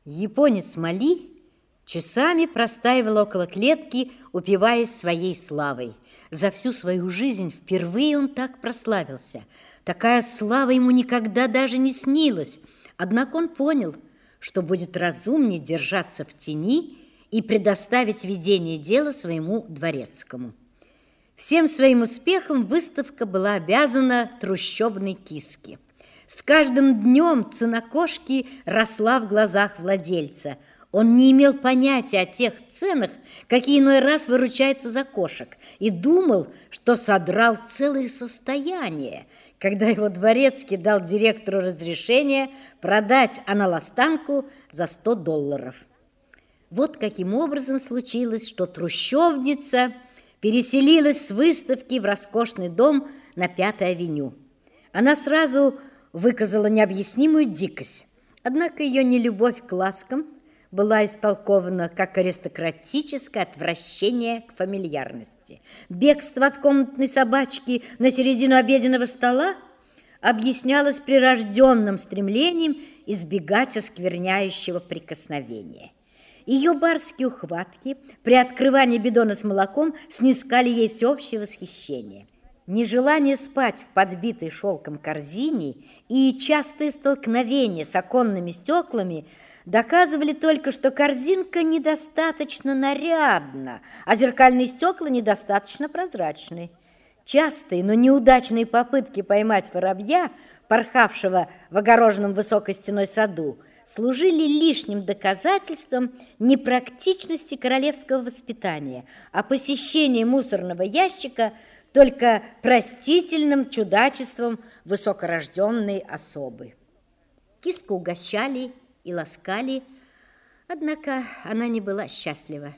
Японец Мали часами простаивал около клетки, упиваясь своей славой. За всю свою жизнь впервые он так прославился. Такая слава ему никогда даже не снилась. Однако он понял, что будет разумнее держаться в тени и предоставить ведение дела своему дворецкому. Всем своим успехом выставка была обязана трущобной киске. С каждым днем цена кошки росла в глазах владельца. Он не имел понятия о тех ценах, какие иной раз выручаются за кошек, и думал, что содрал целое состояние, когда его дворецкий дал директору разрешение продать аналастанку за $100. Вот каким образом случилось, что трущобница переселилась с выставки в роскошный дом на 5-й авеню. Она сразу выказала необъяснимую дикость, однако ее нелюбовь к ласкам была истолкована как аристократическое отвращение к фамильярности. Бегство от комнатной собачки на середину обеденного стола объяснялось прирожденным стремлением избегать оскверняющего прикосновения. Ее барские ухватки при открывании бидона с молоком снискали ей всеобщее восхищение. Нежелание спать в подбитой шелком корзине и частые столкновения с оконными стеклами доказывали только, что корзинка недостаточно нарядна, а зеркальные стекла недостаточно прозрачны. Частые, но неудачные попытки поймать воробья, порхавшего в огороженном высокой стеной саду, служили лишним доказательством непрактичности королевского воспитания, а посещение мусорного ящика только простительным чудачеством высокорожденной особы. Киску угощали и ласкали, однако она не была счастлива.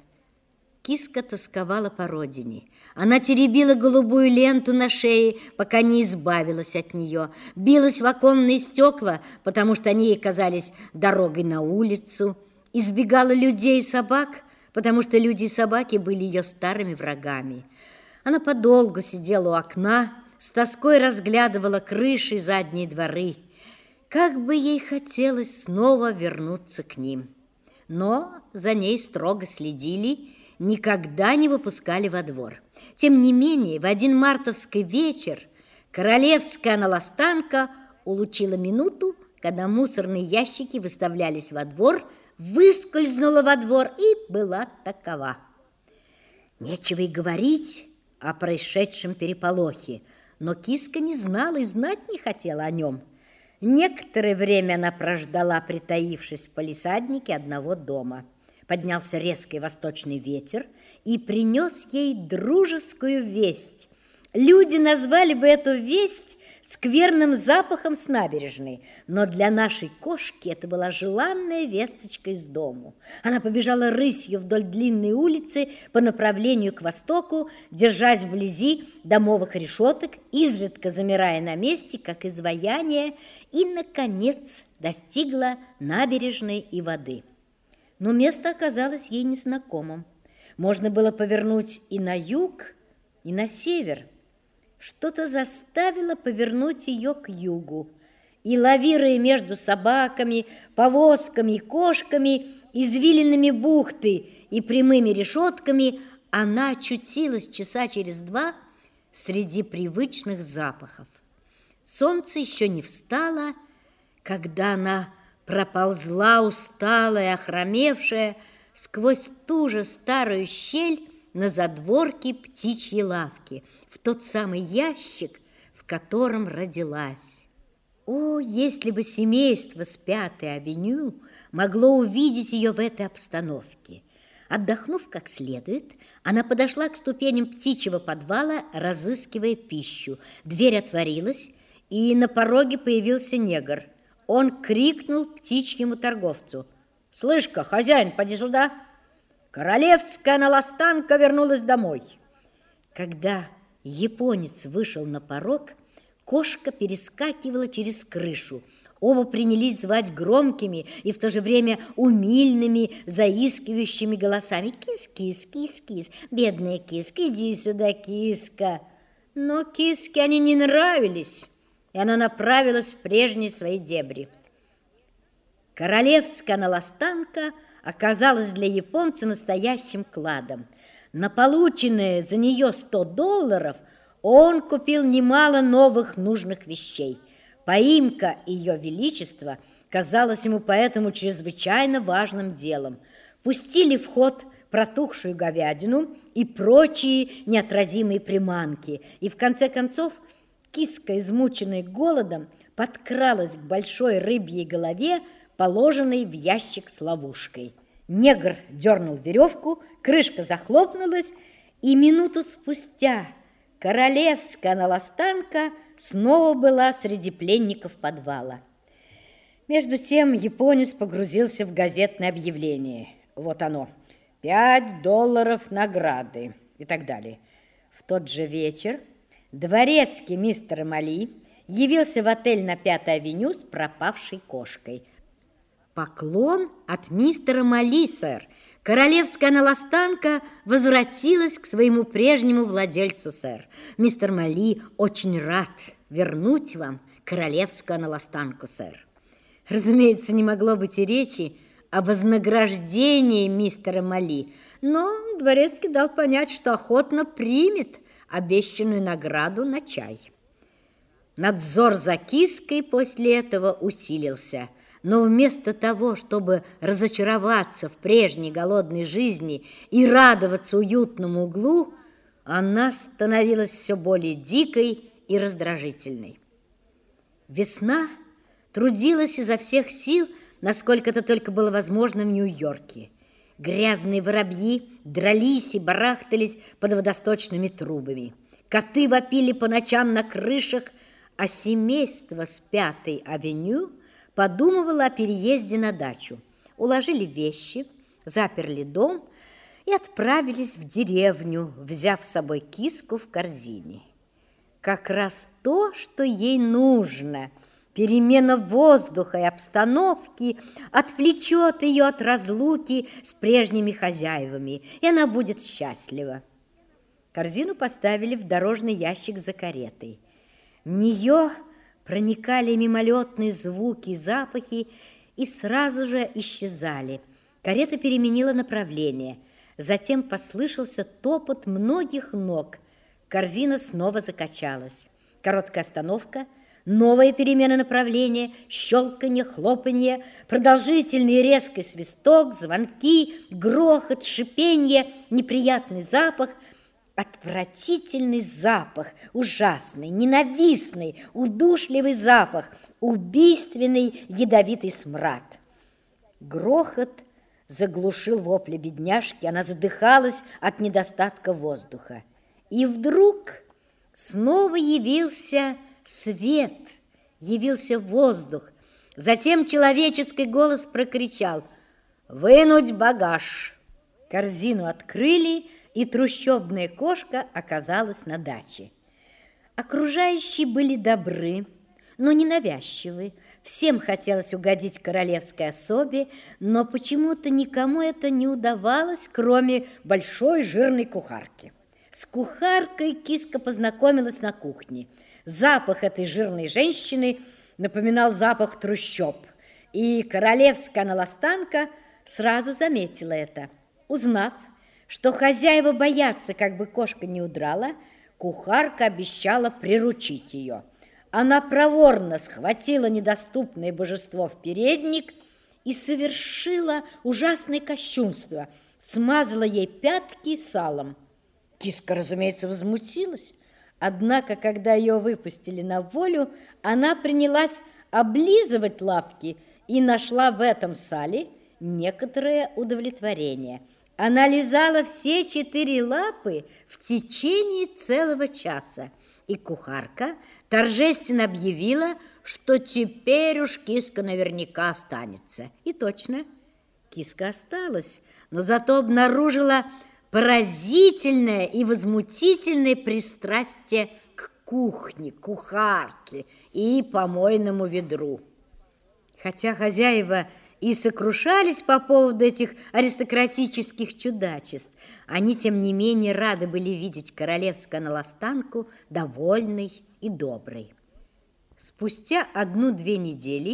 Киска тосковала по родине. Она теребила голубую ленту на шее, пока не избавилась от нее, билась в оконные стекла, потому что они ей казались дорогой на улицу, избегала людей и собак, потому что люди и собаки были ее старыми врагами. Она подолгу сидела у окна, с тоской разглядывала крыши и задние дворы. Как бы ей хотелось снова вернуться к ним. Но за ней строго следили, никогда не выпускали во двор. Тем не менее, в один мартовский вечер королевская аналастанка улучила минуту, когда мусорные ящики выставлялись во двор, выскользнула во двор и была такова. Нечего и говорить о происшедшем переполохе, но киска не знала и знать не хотела о нем. Некоторое время она прождала, притаившись в палисаднике одного дома. Поднялся резкий восточный ветер и принес ей дружескую весть. Люди назвали бы эту весть скверным запахом с набережной, но для нашей кошки это была желанная весточка из дому. Она побежала рысью вдоль длинной улицы по направлению к востоку, держась вблизи домовых решеток, изредка замирая на месте, как изваяние, и, наконец, достигла набережной и воды. Но место оказалось ей незнакомым. Можно было повернуть и на юг, и на север. Что-то заставило повернуть ее к югу. И, лавируя между собаками, повозками и кошками, извилинами бухты и прямыми решетками, она очутилась часа через 2 среди привычных запахов. Солнце еще не встало, когда она проползла усталая, охромевшая, сквозь ту же старую щель на задворке птичьей лавки, в тот самый ящик, в котором родилась. О, если бы семейство с 5-й авеню могло увидеть ее в этой обстановке! Отдохнув как следует, она подошла к ступеням птичьего подвала, разыскивая пищу. Дверь отворилась, и на пороге появился негр. Он крикнул птичьему торговцу: «Слышь-ка, хозяин, поди сюда!» Королевская аналастанка вернулась домой. Когда японец вышел на порог, кошка перескакивала через крышу. Оба принялись звать громкими и в то же время умильными, заискивающими голосами: «Кис-кис, кис-кис, бедная киска, иди сюда, киска!» Но киске они не нравились, и она направилась в прежние свои дебри. Королевская аналастанка наладанка оказалась для японца настоящим кладом. На полученные за нее $100 он купил немало новых нужных вещей. Поимка Ее Величества казалась ему поэтому чрезвычайно важным делом. Пустили в ход протухшую говядину и прочие неотразимые приманки. И в конце концов киска, измученная голодом, подкралась к большой рыбьей голове, положенной в ящик с ловушкой. Негр дернул веревку, крышка захлопнулась, и минуту спустя королевская наластанка снова была среди пленников подвала. Между тем японец погрузился в газетное объявление. Вот оно. $5 награды и так далее. В тот же вечер дворецкий мистера Мали явился в отель на 5-й авеню с пропавшей кошкой. Поклон от мистера Мали, сэр. Королевская наластанка возвратилась к своему прежнему владельцу, сэр. Мистер Мали очень рад вернуть вам королевскую наластанку, сэр. Разумеется, не могло быть и речи о вознаграждении мистера Мали, но дворецкий дал понять, что охотно примет обещанную награду на чай. Надзор за киской после этого усилился, но вместо того, чтобы разочароваться в прежней голодной жизни и радоваться уютному углу, она становилась все более дикой и раздражительной. Весна трудилась изо всех сил, насколько это только было возможно в Нью-Йорке. Грязные воробьи дрались и барахтались под водосточными трубами. Коты вопили по ночам на крышах, а семейство с 5-й авеню подумывало о переезде на дачу. Уложили вещи, заперли дом и отправились в деревню, взяв с собой киску в корзине. Как раз то, что ей нужно. Перемена воздуха и обстановки отвлечет ее от разлуки с прежними хозяевами, и она будет счастлива. Корзину поставили в дорожный ящик за каретой. В нее проникали мимолетные звуки и запахи и сразу же исчезали. Карета переменила направление. Затем послышался топот многих ног. Корзина снова закачалась. Короткая остановка, новая перемена направления, щелканье, хлопанье, продолжительный и резкий свисток, звонки, грохот, шипенье, неприятный запах, отвратительный запах, ужасный, ненавистный, удушливый запах, убийственный, ядовитый смрад. Грохот заглушил вопли бедняжки, она задыхалась от недостатка воздуха. И вдруг снова явился свет, явился воздух. Затем человеческий голос прокричал: «Вынуть багаж!» Корзину открыли, и трущобная кошка оказалась на даче. Окружающие были добры, но ненавязчивы. Всем хотелось угодить королевской особе, но почему-то никому это не удавалось, кроме большой жирной кухарки. С кухаркой киска познакомилась на кухне. Запах этой жирной женщины напоминал запах трущоб, и королевская наластанка сразу заметила это. Узнав, что хозяева боятся, как бы кошка не удрала, кухарка обещала приручить ее. Она проворно схватила недоступное божество в передник и совершила ужасное кощунство, смазала ей пятки салом. Киска, разумеется, возмутилась, однако, когда ее выпустили на волю, она принялась облизывать лапки и нашла в этом сале некоторое удовлетворение. Она лизала все 4 лапы в течение целого часа, и кухарка торжественно объявила, что теперь уж киска наверняка останется. И точно, киска осталась, но зато обнаружила поразительное и возмутительное пристрастие к кухне, кухарке и помойному ведру. Хотя хозяева и сокрушались по поводу этих аристократических чудачеств, они, тем не менее, рады были видеть королевскую наластанку довольной и доброй. Спустя 1-2 недели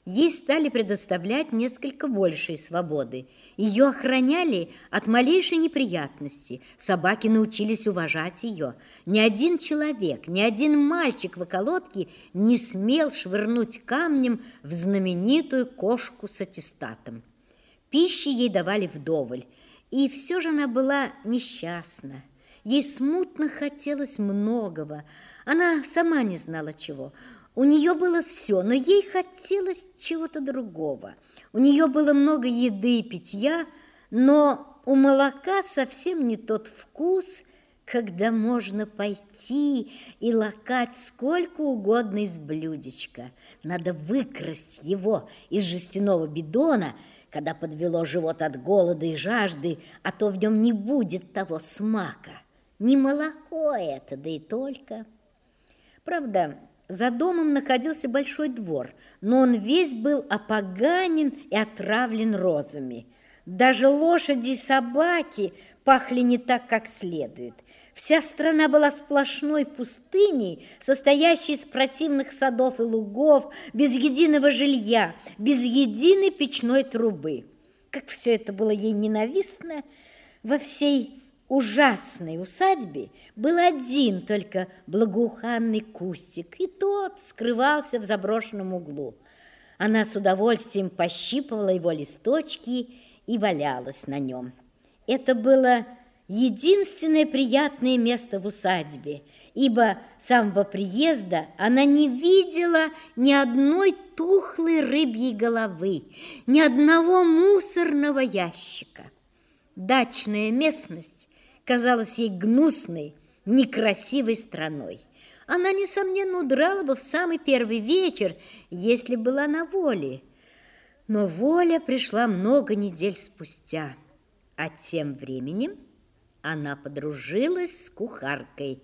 ей стали предоставлять несколько большей свободы. Ее охраняли от малейшей неприятности. Собаки научились уважать ее. Ни один человек, ни один мальчик в околотке не смел швырнуть камнем в знаменитую кошку с аттестатом. Пищи ей давали вдоволь, и все же она была несчастна. Ей смутно хотелось многого. Она сама не знала чего. У нее было все, но ей хотелось чего-то другого. У нее было много еды и питья, но у молока совсем не тот вкус, когда можно пойти и лакать сколько угодно из блюдечка. Надо выкрасть его из жестяного бидона, когда подвело живот от голода и жажды, а то в нем не будет того смака. Не молоко это, да и только. Правда, за домом находился большой двор, но он весь был опоганен и отравлен розами. Даже лошади и собаки пахли не так, как следует. Вся страна была сплошной пустыней, состоящей из противных садов и лугов, без единого жилья, без единой печной трубы. Как все это было ей ненавистно, во всей ужасной усадьбе был один только благоуханный кустик, и тот скрывался в заброшенном углу. Она с удовольствием пощипывала его листочки и валялась на нем. Это было единственное приятное место в усадьбе, ибо с самого приезда она не видела ни одной тухлой рыбьей головы, ни одного мусорного ящика. Дачная местность казалась ей гнусной, некрасивой страной. Она, несомненно, удрала бы в самый первый вечер, если была на воле. Но воля пришла много недель спустя, а тем временем она подружилась с кухаркой.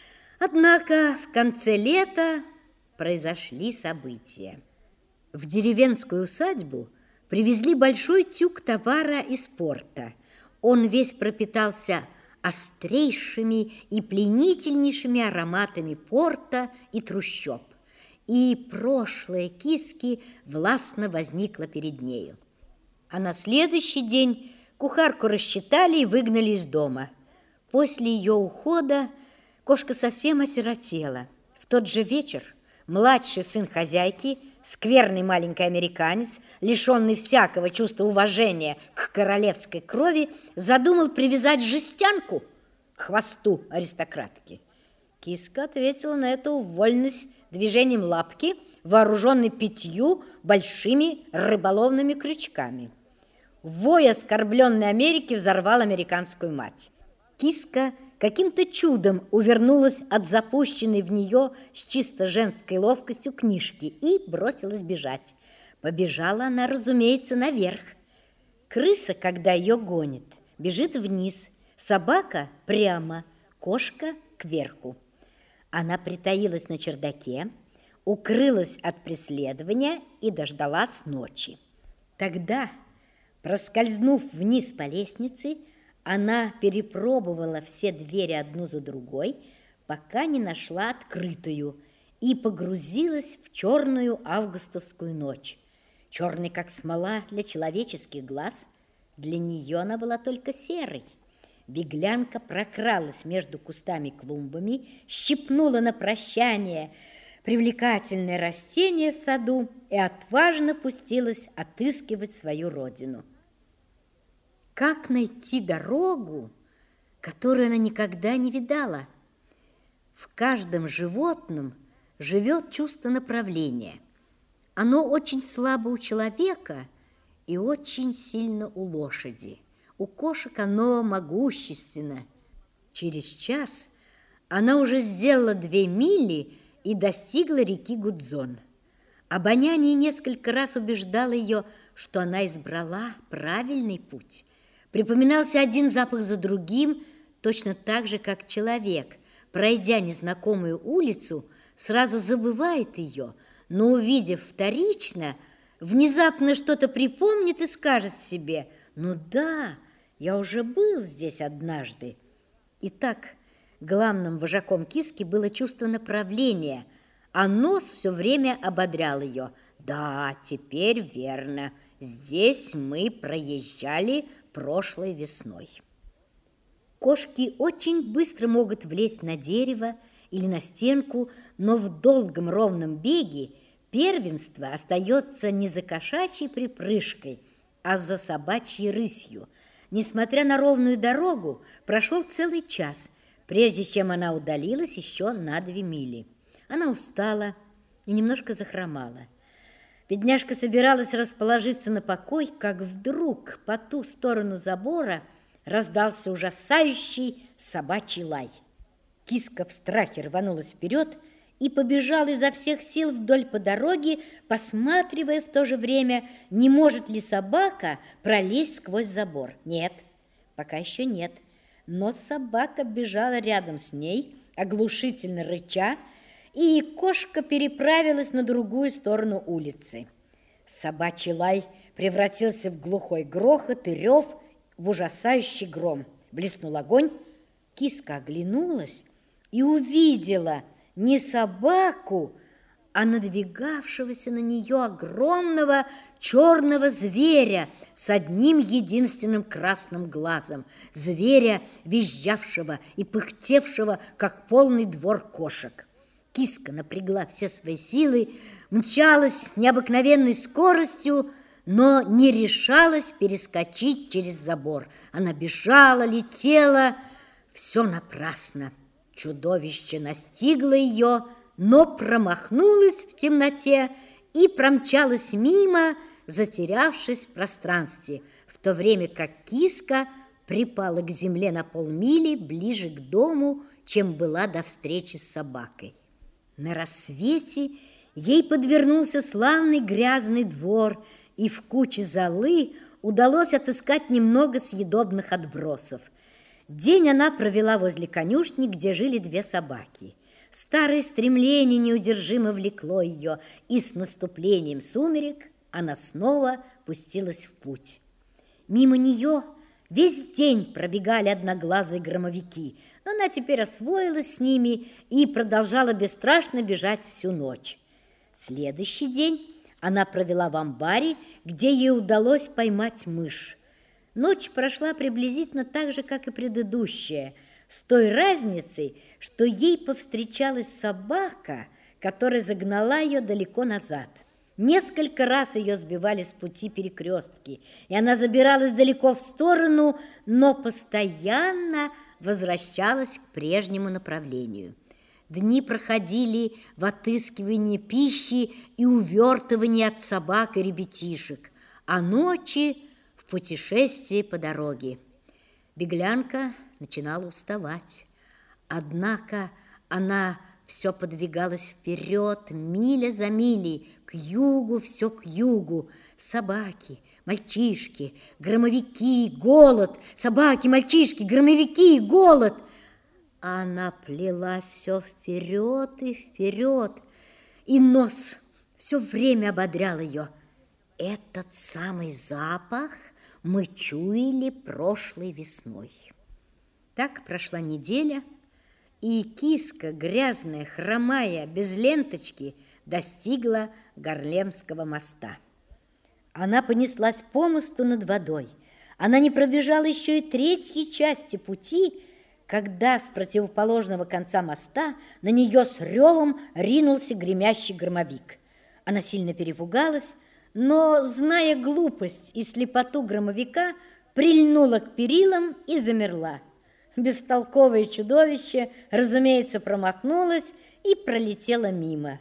Однако в конце лета произошли события. В деревенскую усадьбу привезли большой тюк товара из порта. Он весь пропитался острейшими и пленительнейшими ароматами порта и трущоб. И прошлое Киски властно возникло перед нею. А на следующий день кухарку рассчитали и выгнали из дома. После ее ухода кошка совсем осиротела. В тот же вечер младший сын хозяйки, скверный маленький американец, лишенный всякого чувства уважения к королевской крови, задумал привязать жестянку к хвосту аристократки. Киска ответила на эту вольность движением лапки, вооруженной 5 большими рыболовными крючками. Вой оскорбленной Америки взорвал американскую мать. Киска каким-то чудом увернулась от запущенной в нее с чисто женской ловкостью книжки и бросилась бежать. Побежала она, разумеется, наверх. Крыса, когда ее гонит, бежит вниз, собака прямо, кошка кверху. Она притаилась на чердаке, укрылась от преследования и дождалась ночи. Тогда, проскользнув вниз по лестнице, она перепробовала все двери одну за другой, пока не нашла открытую, и погрузилась в черную августовскую ночь. Черной, как смола для человеческих глаз, для нее она была только серой. Беглянка прокралась между кустами клумбами, щипнула на прощание привлекательное растение в саду и отважно пустилась отыскивать свою родину. Как найти дорогу, которую она никогда не видала? В каждом животном живет чувство направления. Оно очень слабо у человека и очень сильно у лошади. У кошек оно могущественно. Через час она уже сделала 2 мили и достигла реки Гудзон. Обоняние несколько раз убеждало ее, что она избрала правильный путь. Припоминался один запах за другим, точно так же, как человек, пройдя незнакомую улицу, сразу забывает ее, но, увидев вторично, внезапно что-то припомнит и скажет себе: «Ну да, я уже был здесь однажды». Итак, главным вожаком Киски было чувство направления, а нос все время ободрял ее. Да, теперь верно. Здесь мы проезжали прошлой весной. Кошки очень быстро могут влезть на дерево или на стенку, но в долгом ровном беге первенство остается не за кошачьей припрыжкой, а за собачьей рысью. Несмотря на ровную дорогу, прошел целый час, прежде чем она удалилась еще на 2 мили. Она устала и немножко захромала. Бедняжка собиралась расположиться на покой, как вдруг по ту сторону забора раздался ужасающий собачий лай. Киска в страхе рванулась вперед и побежала изо всех сил вдоль по дороге, посматривая в то же время, не может ли собака пролезть сквозь забор. Нет, пока еще нет. Но собака бежала рядом с ней, оглушительно рыча, и кошка переправилась на другую сторону улицы. Собачий лай превратился в глухой грохот и рев, в ужасающий гром. Блеснул огонь, киска оглянулась и увидела не собаку, а надвигавшегося на нее огромного черного зверя с одним единственным красным глазом, зверя, визжавшего и пыхтевшего, как полный двор кошек. Киска напрягла все свои силы, мчалась с необыкновенной скоростью, но не решалась перескочить через забор. Она бежала, летела, все напрасно. Чудовище настигло ее, но промахнулась в темноте и промчалась мимо, затерявшись в пространстве, в то время как киска припала к земле на полмили ближе к дому, чем была до встречи с собакой. На рассвете ей подвернулся славный грязный двор, и в куче золы удалось отыскать немного съедобных отбросов. День она провела возле конюшни, где жили 2 собаки. Старое стремление неудержимо влекло ее, и с наступлением сумерек она снова пустилась в путь. Мимо нее весь день пробегали одноглазые громовики, но она теперь освоилась с ними и продолжала бесстрашно бежать всю ночь. Следующий день она провела в амбаре, где ей удалось поймать мышь. Ночь прошла приблизительно так же, как и предыдущая, с той разницей, что ей повстречалась собака, которая загнала ее далеко назад. Несколько раз ее сбивали с пути перекрестки, и она забиралась далеко в сторону, но постоянно возвращалась к прежнему направлению. Дни проходили в отыскивании пищи и увертывании от собак и ребятишек, а ночи в путешествии по дороге. Беглянка начинала уставать, однако она все подвигалась вперед, миля за милей, к югу, все к югу. Собаки, мальчишки, громовики, голод, собаки, мальчишки, громовики, голод. Она плелась все вперед и вперед, и нос все время ободрял ее. Этот самый запах мы чуяли прошлой весной. Так прошла неделя, и киска, грязная, хромая, без ленточки, достигла Гарлемского моста. Она понеслась по мосту над водой. Она не пробежала еще и 1/3 части пути, когда с противоположного конца моста на нее с ревом ринулся гремящий громовик. Она сильно перепугалась, но, зная глупость и слепоту громовика, прильнула к перилам и замерла. Бестолковое чудовище, разумеется, промахнулось и пролетело мимо.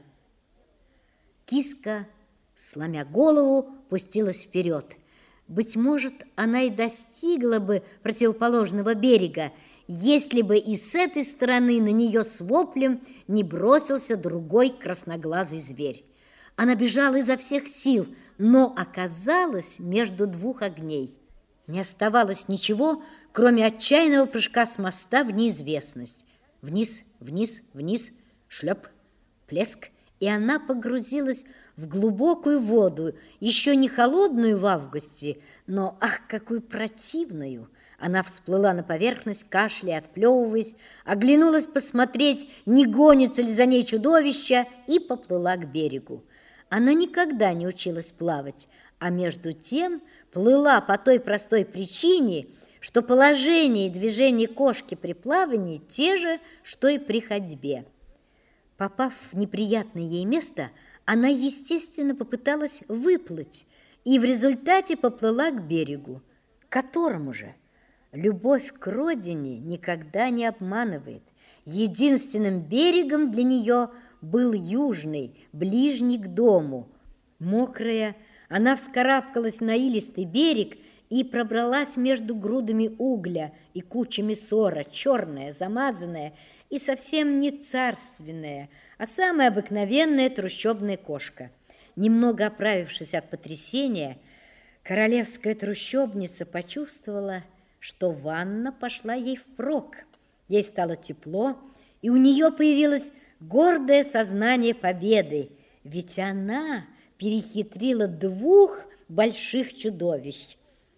Киска, сломя голову, пустилась вперед. Быть может, она и достигла бы противоположного берега, если бы и с этой стороны на нее с воплем не бросился другой красноглазый зверь. Она бежала изо всех сил, но оказалась между 2 огней. Не оставалось ничего, кроме отчаянного прыжка с моста в неизвестность. Вниз, вниз, вниз, шлеп, плеск, и она погрузилась в глубокую воду, еще не холодную в августе, но, ах, какую противную! Она всплыла на поверхность, кашляя, отплевываясь, оглянулась посмотреть, не гонится ли за ней чудовище, и поплыла к берегу. Она никогда не училась плавать, а между тем плыла по той простой причине, что положение и движение кошки при плавании те же, что и при ходьбе. Попав в неприятное ей место, она, естественно, попыталась выплыть и в результате поплыла к берегу, которому же любовь к родине никогда не обманывает. Единственным берегом для нее был южный, ближний к дому. Мокрая, она вскарабкалась на илистый берег и пробралась между грудами угля и кучами сора, черная, замазанная и совсем не царственная, а самая обыкновенная трущобная кошка. Немного оправившись от потрясения, королевская трущобница почувствовала, что ванна пошла ей впрок. Ей стало тепло, и у нее появилось гордое сознание победы, ведь она перехитрила 2 больших чудовищ.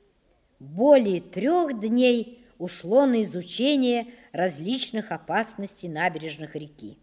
Более 3 дней ушло на изучение различных опасностей набережных реки.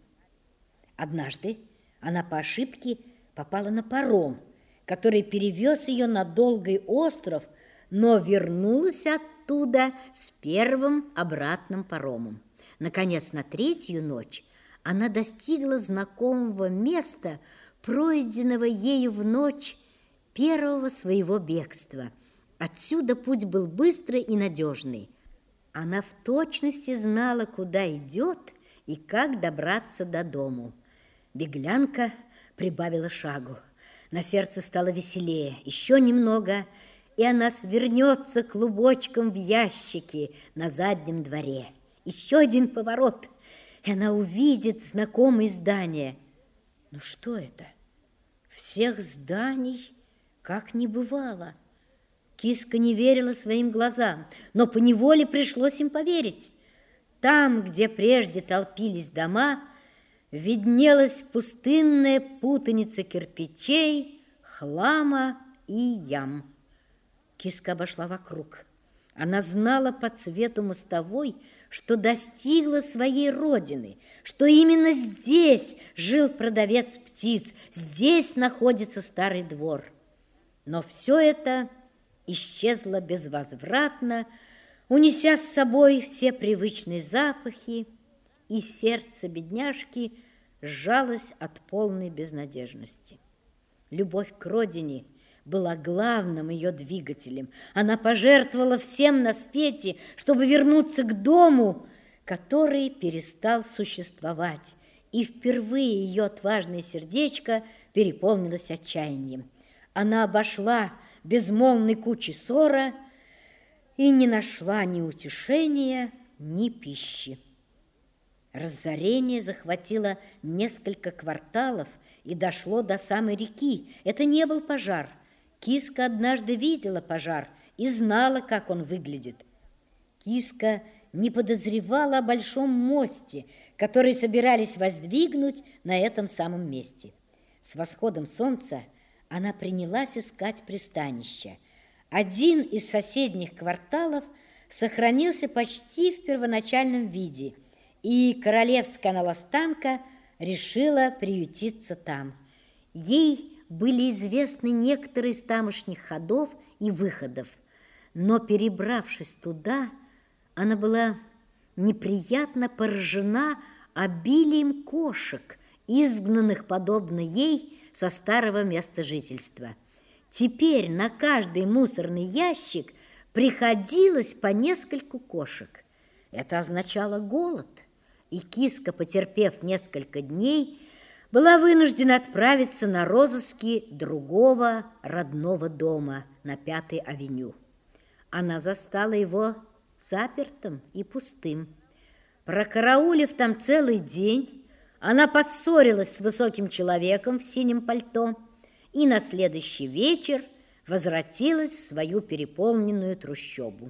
Однажды она по ошибке попала на паром, который перевез ее на долгий остров, но вернулась оттуда с первым обратным паромом. Наконец, на 3-ю ночь она достигла знакомого места, пройденного ею в ночь первого своего бегства. Отсюда путь был быстрый и надежный. Она в точности знала, куда идет и как добраться до дому. Беглянка прибавила шагу. На сердце стало веселее. Еще немного, и она свернется клубочком в ящике на заднем дворе. Еще один поворот, и она увидит знакомые здания. Но что это? Всех зданий как не бывало. Киска не верила своим глазам, но поневоле пришлось им поверить. Там, где прежде толпились дома, виднелась пустынная путаница кирпичей, хлама и ям. Киска обошла вокруг. Она знала по цвету мостовой, что достигла своей родины, что именно здесь жил продавец птиц, здесь находится старый двор. Но все это исчезло безвозвратно, унеся с собой все привычные запахи, и сердце бедняжки сжалось от полной безнадежности. Любовь к родине была главным ее двигателем. Она пожертвовала всем на свете, чтобы вернуться к дому, который перестал существовать, и впервые ее отважное сердечко переполнилось отчаянием. Она обошла безмолвной кучи сора и не нашла ни утешения, ни пищи. Разорение захватило несколько кварталов и дошло до самой реки. Это не был пожар. Киска однажды видела пожар и знала, как он выглядит. Киска не подозревала о большом мосте, который собирались воздвигнуть на этом самом месте. С восходом солнца она принялась искать пристанище. Один из соседних кварталов сохранился почти в первоначальном виде, и королевская наластанка решила приютиться там. Ей были известны некоторые из тамошних ходов и выходов, но, перебравшись туда, она была неприятно поражена обилием кошек, изгнанных, подобно ей, со старого места жительства. Теперь на каждый мусорный ящик приходилось по нескольку кошек. Это означало голод, и Киска, потерпев несколько дней, была вынуждена отправиться на розыски другого родного дома на 5-й авеню. Она застала его запертым и пустым. Прокараулив там целый день, она поссорилась с высоким человеком в синем пальто и на следующий вечер возвратилась в свою переполненную трущобу.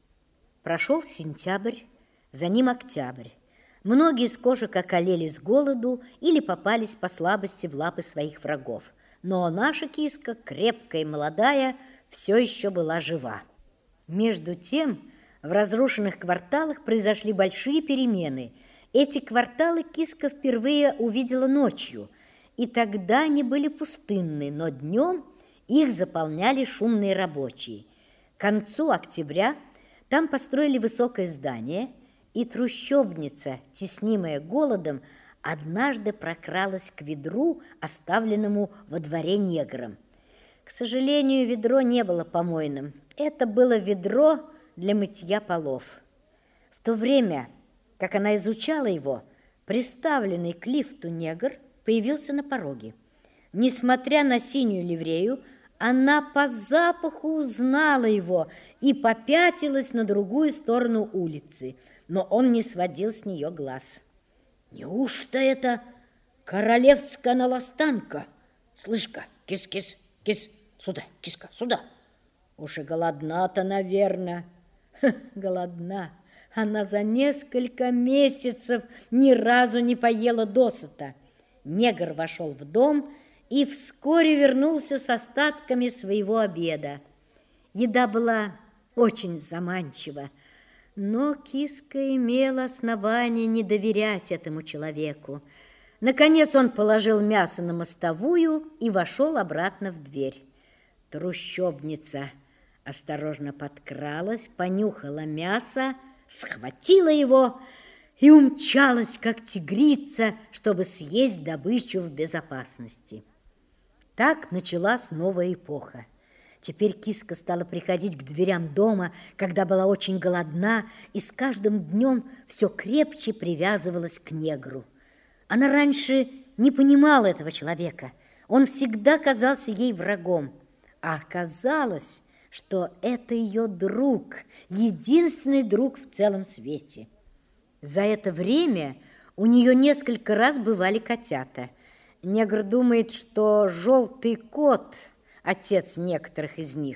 Прошел сентябрь, за ним октябрь. Многие из кошек околели с голоду или попались по слабости в лапы своих врагов. Но наша киска, крепкая и молодая, все еще была жива. Между тем, в разрушенных кварталах произошли большие перемены. Эти кварталы киска впервые увидела ночью, и тогда они были пустынны, но днем их заполняли шумные рабочие. К концу октября там построили высокое здание, и трущобница, теснимая голодом, однажды прокралась к ведру, оставленному во дворе негром. К сожалению, ведро не было помойным. Это было ведро для мытья полов. В то время, как она изучала его, приставленный к лифту негр появился на пороге. Несмотря на синюю ливрею, она по запаху узнала его и попятилась на другую сторону улицы, но он не сводил с нее глаз. «Неужто это королевская наластанка? Слышь-ка, кис-кис, кис, сюда, киска, сюда. Уж и голодна-то, наверное». Голодна. Она за несколько месяцев ни разу не поела досыта. Негр вошел в дом и вскоре вернулся с остатками своего обеда. Еда была очень заманчива, но киска имела основание не доверять этому человеку. Наконец он положил мясо на мостовую и вошел обратно в дверь. Трущобница осторожно подкралась, понюхала мясо, схватила его и умчалась, как тигрица, чтобы съесть добычу в безопасности. Так началась новая эпоха. Теперь киска стала приходить к дверям дома, когда была очень голодна, и с каждым днем все крепче привязывалась к негру. Она раньше не понимала этого человека. Он всегда казался ей врагом. А оказалось, что это ее друг, единственный друг в целом свете. За это время у нее несколько раз бывали котята. Негр думает, что желтый кот – отец некоторых из них,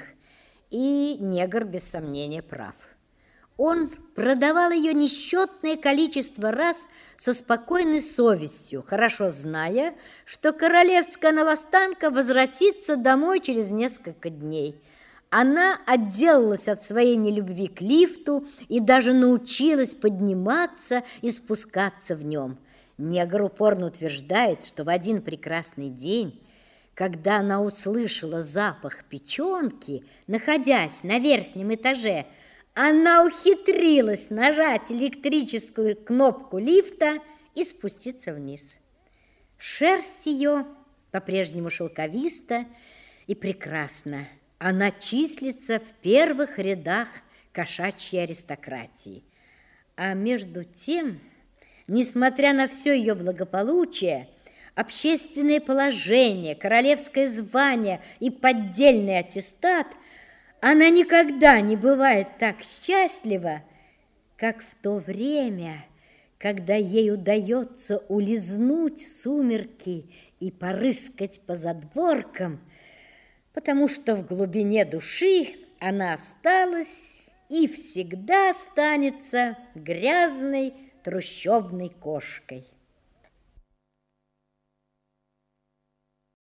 и негр без сомнения прав. Он продавал ее несчетное количество раз со спокойной совестью, хорошо зная, что королевская наластанка возвратится домой через несколько дней. Она отделалась от своей нелюбви к лифту и даже научилась подниматься и спускаться в нем. Негр упорно утверждает, что в один прекрасный день, когда она услышала запах печенки, находясь на верхнем этаже, она ухитрилась нажать электрическую кнопку лифта и спуститься вниз. Шерсть ее по-прежнему шелковиста и прекрасна. Она числится в первых рядах кошачьей аристократии. А между тем, несмотря на все ее благополучие, общественное положение, королевское звание и поддельный аттестат, она никогда не бывает так счастлива, как в то время, когда ей удается улизнуть в сумерки и порыскать по задворкам, потому что в глубине души она осталась и всегда останется грязной трущобной кошкой.